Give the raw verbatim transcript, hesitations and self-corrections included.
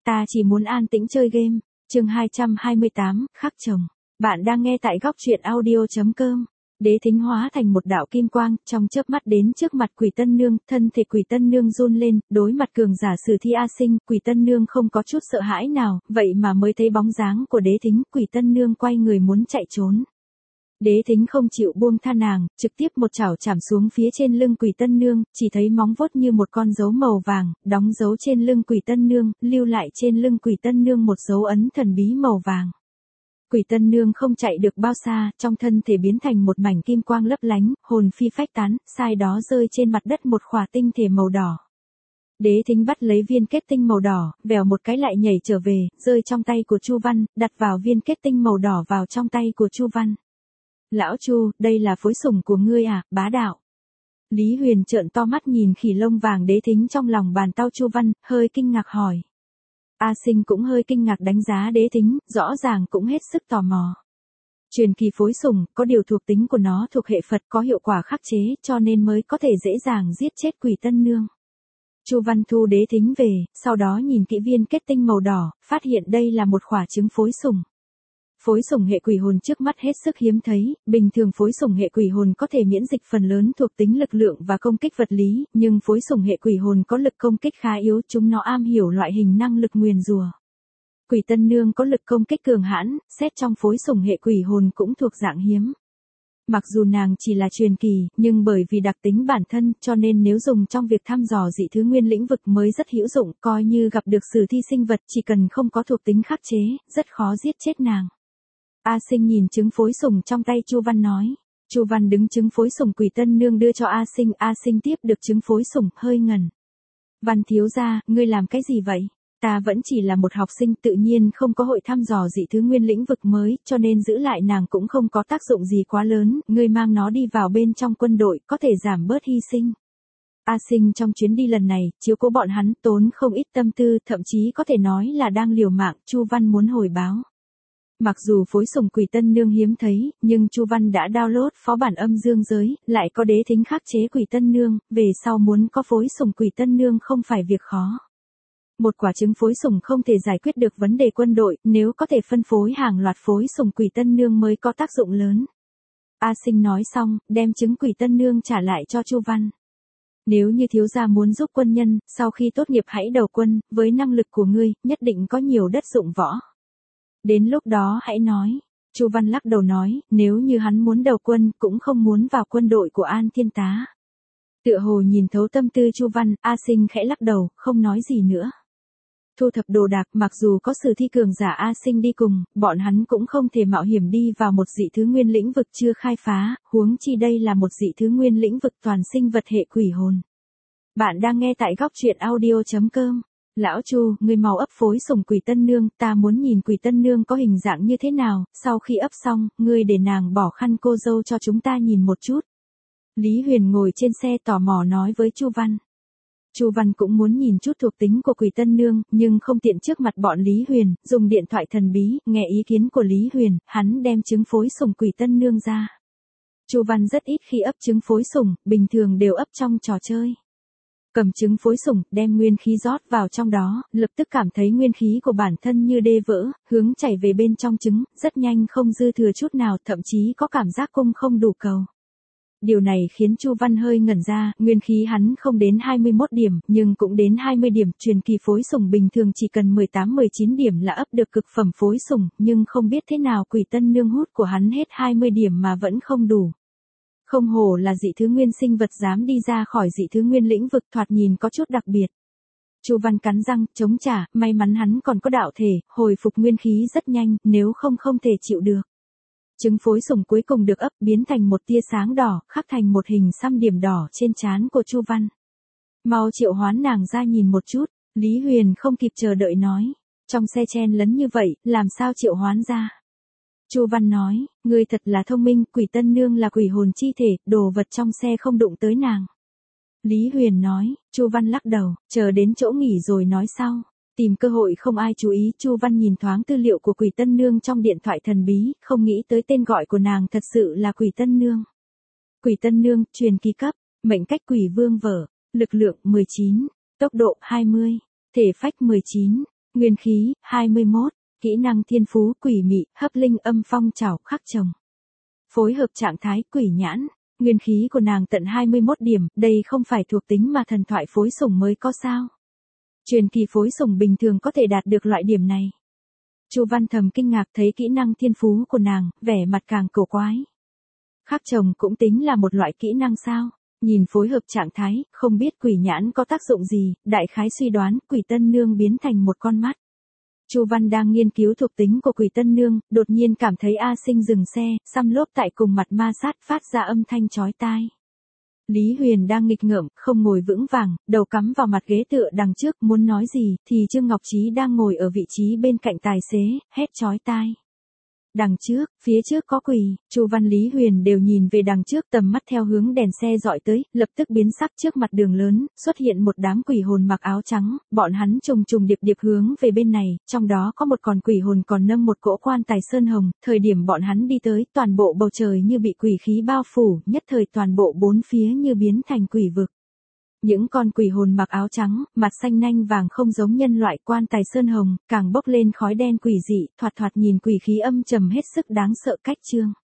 ta chỉ muốn an tĩnh chơi game. Chương hai trăm hai mươi tám, khắc chồng. Bạn đang nghe tại góc truyện audio.com. Đế Thính hóa thành một đạo kim quang, trong chớp mắt đến trước mặt Quỷ Tân Nương, thân thể Quỷ Tân Nương run lên, đối mặt cường giả Sử Thi A Sinh, Quỷ Tân Nương không có chút sợ hãi nào, vậy mà mới thấy bóng dáng của Đế Thính, Quỷ Tân Nương quay người muốn chạy trốn. Đế Thính không chịu buông tha nàng, trực tiếp một chảo chạm xuống phía trên lưng Quỷ Tân Nương, chỉ thấy móng vuốt như một con dấu màu vàng, đóng dấu trên lưng Quỷ Tân Nương, lưu lại trên lưng Quỷ Tân Nương một dấu ấn thần bí màu vàng. Quỷ Tân Nương không chạy được bao xa, trong thân thể biến thành một mảnh kim quang lấp lánh, hồn phi phách tán, sai đó rơi trên mặt đất một khỏa tinh thể màu đỏ. Đế Thính bắt lấy viên kết tinh màu đỏ, vèo một cái lại nhảy trở về, rơi trong tay của Chu Văn, đặt vào viên kết tinh màu đỏ vào trong tay của Chu Văn. Lão Chu, đây là phối sủng của ngươi à, bá đạo. Lý Huyền trợn to mắt nhìn khỉ lông vàng Đế Thính trong lòng bàn tay Chu Văn, hơi kinh ngạc hỏi. A Sinh cũng hơi kinh ngạc đánh giá Đế Thính, rõ ràng cũng hết sức tò mò. Truyền kỳ phối sủng, có điều thuộc tính của nó thuộc hệ Phật có hiệu quả khắc chế, cho nên mới có thể dễ dàng giết chết Quỷ Tân Nương. Chu Văn thu Đế Thính về, sau đó nhìn kỹ viên kết tinh màu đỏ, phát hiện đây là một quả trứng phối sủng. Phối sủng hệ quỷ hồn trước mắt hết sức hiếm thấy, bình thường phối sủng hệ quỷ hồn có thể miễn dịch phần lớn thuộc tính lực lượng và công kích vật lý, nhưng phối sủng hệ quỷ hồn có lực công kích khá yếu, chúng nó am hiểu loại hình năng lực nguyền rủa. Quỷ Tân Nương có lực công kích cường hãn, xét trong phối sủng hệ quỷ hồn cũng thuộc dạng hiếm. Mặc dù nàng chỉ là truyền kỳ, nhưng bởi vì đặc tính bản thân, cho nên nếu dùng trong việc thăm dò dị thứ nguyên lĩnh vực mới rất hữu dụng, coi như gặp được sử thi sinh vật chỉ cần không có thuộc tính khắc chế, rất khó giết chết nàng. A Sinh nhìn trứng phối sủng trong tay Chu Văn nói. Chu Văn đứng trứng phối sủng Quỷ Tân Nương đưa cho A Sinh, A Sinh tiếp được trứng phối sủng, hơi ngẩn. Văn thiếu gia, ngươi làm cái gì vậy? Ta vẫn chỉ là một học sinh, tự nhiên không có hội thăm dò dị thứ nguyên lĩnh vực mới, cho nên giữ lại nàng cũng không có tác dụng gì quá lớn, ngươi mang nó đi vào bên trong quân đội, có thể giảm bớt hy sinh. A Sinh trong chuyến đi lần này, chiếu cố bọn hắn tốn không ít tâm tư, thậm chí có thể nói là đang liều mạng, Chu Văn muốn hồi báo. Mặc dù phối sủng Quỷ Tân Nương hiếm thấy, nhưng Chu Văn đã download phó bản âm dương giới, lại có Đế Thính khắc chế Quỷ Tân Nương, về sau muốn có phối sủng Quỷ Tân Nương không phải việc khó. Một quả trứng phối sủng không thể giải quyết được vấn đề quân đội, nếu có thể phân phối hàng loạt phối sủng Quỷ Tân Nương mới có tác dụng lớn. A Sinh nói xong, đem trứng Quỷ Tân Nương trả lại cho Chu Văn. Nếu như thiếu gia muốn giúp quân nhân, sau khi tốt nghiệp hãy đầu quân, với năng lực của ngươi, nhất định có nhiều đất dụng võ. Đến lúc đó hãy nói. Chu Văn lắc đầu nói, nếu như hắn muốn đầu quân, cũng không muốn vào quân đội của An Thiên Tá. Tựa hồ nhìn thấu tâm tư Chu Văn, A Sinh khẽ lắc đầu, không nói gì nữa. Thu thập đồ đạc, mặc dù có sử thi cường giả A Sinh đi cùng, bọn hắn cũng không thể mạo hiểm đi vào một dị thứ nguyên lĩnh vực chưa khai phá, huống chi đây là một dị thứ nguyên lĩnh vực toàn sinh vật hệ quỷ hồn. Bạn đang nghe tại góc truyện audio.com. Lão Chu, ngươi mau ấp phối sủng Quỷ Tân Nương, ta muốn nhìn Quỷ Tân Nương có hình dạng như thế nào, sau khi ấp xong, ngươi để nàng bỏ khăn cô dâu cho chúng ta nhìn một chút. Lý Huyền ngồi trên xe tò mò nói với Chu Văn. Chu Văn cũng muốn nhìn chút thuộc tính của Quỷ Tân Nương, nhưng không tiện trước mặt bọn Lý Huyền, dùng điện thoại thần bí, nghe ý kiến của Lý Huyền, hắn đem trứng phối sủng Quỷ Tân Nương ra. Chu Văn rất ít khi ấp trứng phối sủng, bình thường đều ấp trong trò chơi. Cầm trứng phối sủng, đem nguyên khí rót vào trong đó, lập tức cảm thấy nguyên khí của bản thân như đê vỡ, hướng chảy về bên trong trứng, rất nhanh không dư thừa chút nào, thậm chí có cảm giác cung không đủ cầu. Điều này khiến Chu Văn hơi ngẩn ra, nguyên khí hắn không đến hai mươi mốt điểm, nhưng cũng đến hai mươi điểm, truyền kỳ phối sủng bình thường chỉ cần mười tám mười chín điểm là ấp được cực phẩm phối sủng, nhưng không biết thế nào Quỷ Tân Nương hút của hắn hết hai mươi điểm mà vẫn không đủ. Không hổ là dị thứ nguyên sinh vật dám đi ra khỏi dị thứ nguyên lĩnh vực, thoạt nhìn có chút đặc biệt. Chu Văn cắn răng, chống trả, may mắn hắn còn có đạo thể, hồi phục nguyên khí rất nhanh, nếu không không thể chịu được. Trứng phối sủng cuối cùng được ấp, biến thành một tia sáng đỏ, khắc thành một hình xăm điểm đỏ trên trán của Chu Văn. Mau triệu hoán nàng ra nhìn một chút, Lý Huyền không kịp chờ đợi nói. Trong xe chen lấn như vậy, làm sao triệu hoán ra? Chu Văn nói, ngươi thật là thông minh, Quỷ Tân Nương là quỷ hồn chi thể, đồ vật trong xe không đụng tới nàng. Lý Huyền nói, Chu Văn lắc đầu, chờ đến chỗ nghỉ rồi nói sau. Tìm cơ hội không ai chú ý, Chu Văn nhìn thoáng tư liệu của Quỷ Tân Nương trong điện thoại thần bí, không nghĩ tới tên gọi của nàng thật sự là Quỷ Tân Nương. Quỷ Tân Nương, truyền kỳ cấp, mệnh cách quỷ vương vở, lực lượng mười chín, tốc độ hai mươi, thể phách mười chín, Nguyên khí, hai mươi mốt. Kỹ năng thiên phú quỷ mị, hấp linh âm phong trảo khắc chồng. Phối hợp trạng thái quỷ nhãn. Nguyên khí của nàng tận hai mươi mốt điểm, đây không phải thuộc tính mà thần thoại phối sủng mới có sao. Truyền kỳ phối sủng bình thường có thể đạt được loại điểm này. Chu Văn thầm kinh ngạc thấy kỹ năng thiên phú của nàng, vẻ mặt càng cổ quái. Khắc chồng cũng tính là một loại kỹ năng sao? Nhìn phối hợp trạng thái, không biết quỷ nhãn có tác dụng gì, đại khái suy đoán quỷ tân nương biến thành một con mắt. Chu Văn đang nghiên cứu thuộc tính của quỷ tân nương, đột nhiên cảm thấy A Sinh dừng xe, xăm lốp tại cùng mặt ma sát phát ra âm thanh chói tai. Lý Huyền đang nghịch ngợm, không ngồi vững vàng, đầu cắm vào mặt ghế tựa đằng trước, muốn nói gì, thì Trương Ngọc Trí đang ngồi ở vị trí bên cạnh tài xế, hét chói tai. Đằng trước, phía trước có quỷ, Chu Văn Lý Huyền đều nhìn về đằng trước, tầm mắt theo hướng đèn xe dọi tới, lập tức biến sắc. Trước mặt đường lớn, xuất hiện một đám quỷ hồn mặc áo trắng, bọn hắn trùng trùng điệp điệp hướng về bên này, trong đó có một con quỷ hồn còn nâng một cỗ quan tài sơn hồng, thời điểm bọn hắn đi tới, toàn bộ bầu trời như bị quỷ khí bao phủ, nhất thời toàn bộ bốn phía như biến thành quỷ vực. Những con quỷ hồn mặc áo trắng, mặt xanh nanh vàng không giống nhân loại, quan tài sơn hồng, càng bốc lên khói đen quỷ dị, thoạt thoạt nhìn quỷ khí âm trầm hết sức đáng sợ cách trương.